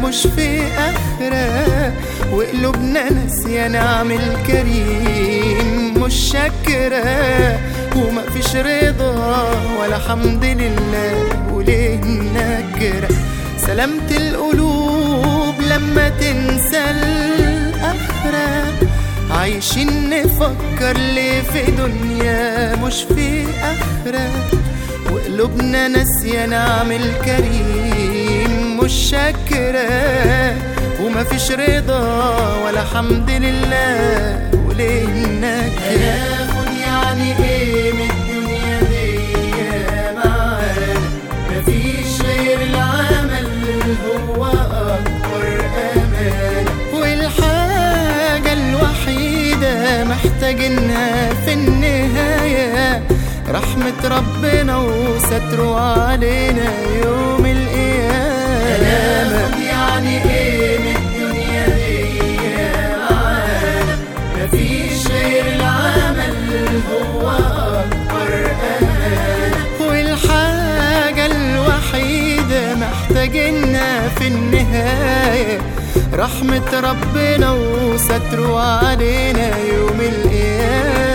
مش في آخرة، وقلوبنا ناسية نعم الكريم مش شاكرة، ومفيش رضا ولا حمد لله وليه نكرة. سلامة القلوب لما تنسى الآخرة، عايشين نفكر ليه في دنيا مش في آخرة، وقلوبنا ناسية نعم الكريم مش شاكرة، ومفيش رضا ولا حمد لله وليه نكرة. هناخد يعني ايه من الدنيا دي معانا؟ مفيش غير العمل هو أكبر أمان، والحاجة الوحيدة محتاجينها في النهاية رحمة ربنا وستره علينا يوم القيامة. هناخد يعني ايه من الدنيا دي معانا؟ مفيش غير العمل هو أكبر أمان، والحاجة الوحيدة محتاجينها في النهاية رحمة ربنا وستره علينا يوم القيامة.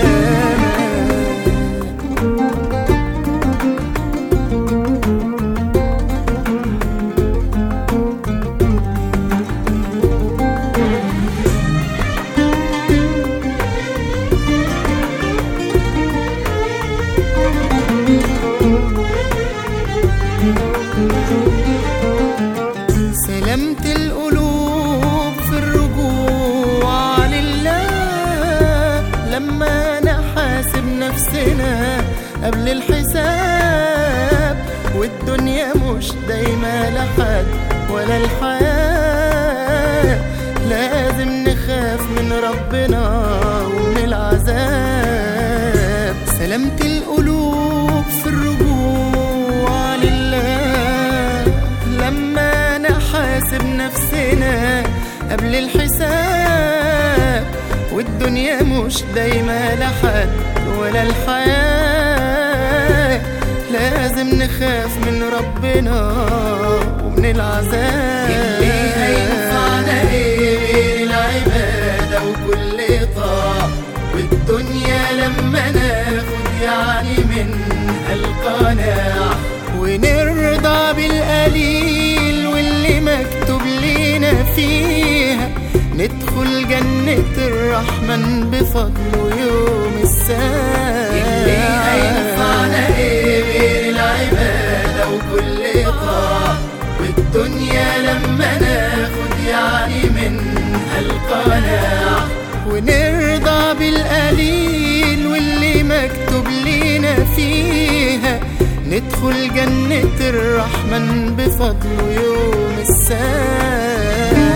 سلامة القلوب في الرجوع لله، لما نحاسب نفسنا قبل الحساب، والدنيا مش دايما لحد ولا الحياة، لازم نخاف من ربنا ومن العذاب. سلامة القلوب في الرجوع لله، لما نحاسب نفسنا قبل الحساب، والدنيا مش دايما لحد ولا الحياة، لازم نخاف من ربنا ومن العذاب. اللي هينفعنا ايه غير العبادة وكل طاعة، والدنيا لما ناخد يعني منها القناعة، ونرضى بالقليل واللي مكتوب لينا فيها، ندخل جنة الرحمن بفضله يوم الساعة. اللي هينفعنا ايه غير العبادة وكل طاعة، والدنيا لما ناخد يعني منها القناعة، ونرضى بالقليل واللي مكتوب لينا فيها، ندخل جنة الرحمن بفضله يوم الساعة.